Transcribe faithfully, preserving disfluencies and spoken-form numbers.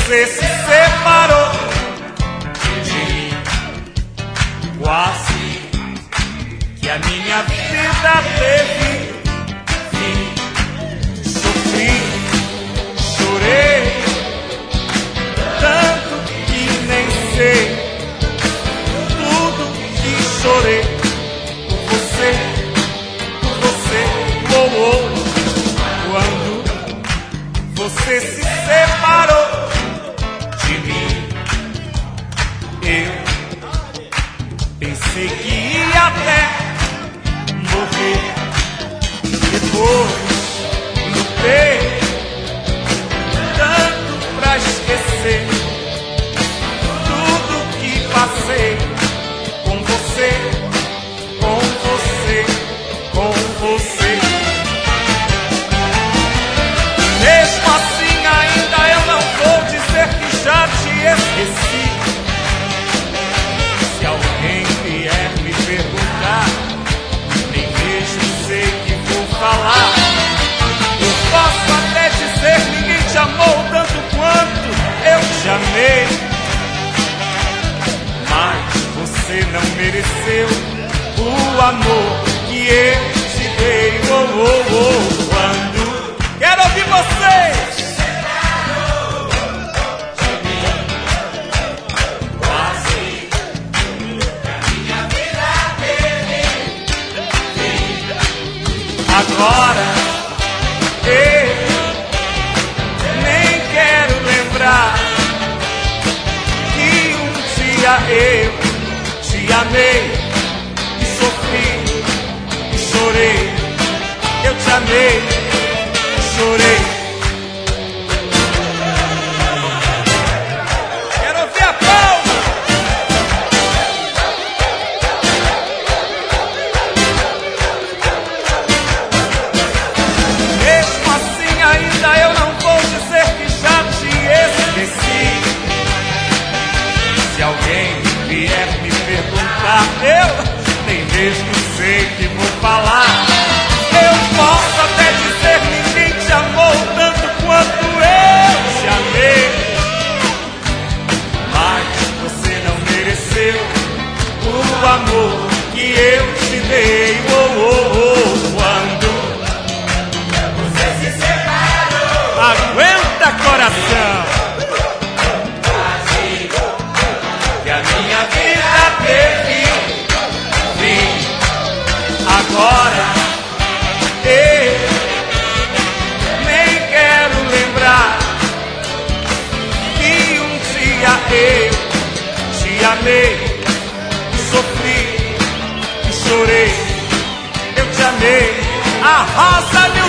você se separou de mim. Quase que a minha vida teve fim. Sofri, chorei, tanto que nem sei tudo que chorei por você, por você, oh, oh. Quando você se separou de mim, eu pensei que ia até morrer. Depois lutei tanto pra esquecer tudo que passei com você, com você, com você. Mesmo assim ainda eu não vou dizer que já te esqueci. Se alguém vier me perguntar, nem mesmo sei que vou falar. Eu posso até dizer que ninguém te amou tanto quanto eu te amei, mas você não mereceu o amor que eu te dei. Oh, oh, oh. Quando quero ouvir vocês. Agora eu nem quero lembrar que um dia eu te amei e sofri e chorei. Eu te amei e chorei. Quero ouvir a palma. Ainda eu não vou dizer que já te esqueci. Se alguém vier me perguntar, eu nem mesmo sei que vou falar. Eu posso até dizer que ninguém te amou tanto quanto eu te amei, mas você não mereceu o amor que eu te dei. Oh, oh, oh. Quando aguenta, coração, que a minha vida teve fim. Agora eu nem quero lembrar que um dia eu te amei, sofri e chorei. Eu te amei. Arrasa, meu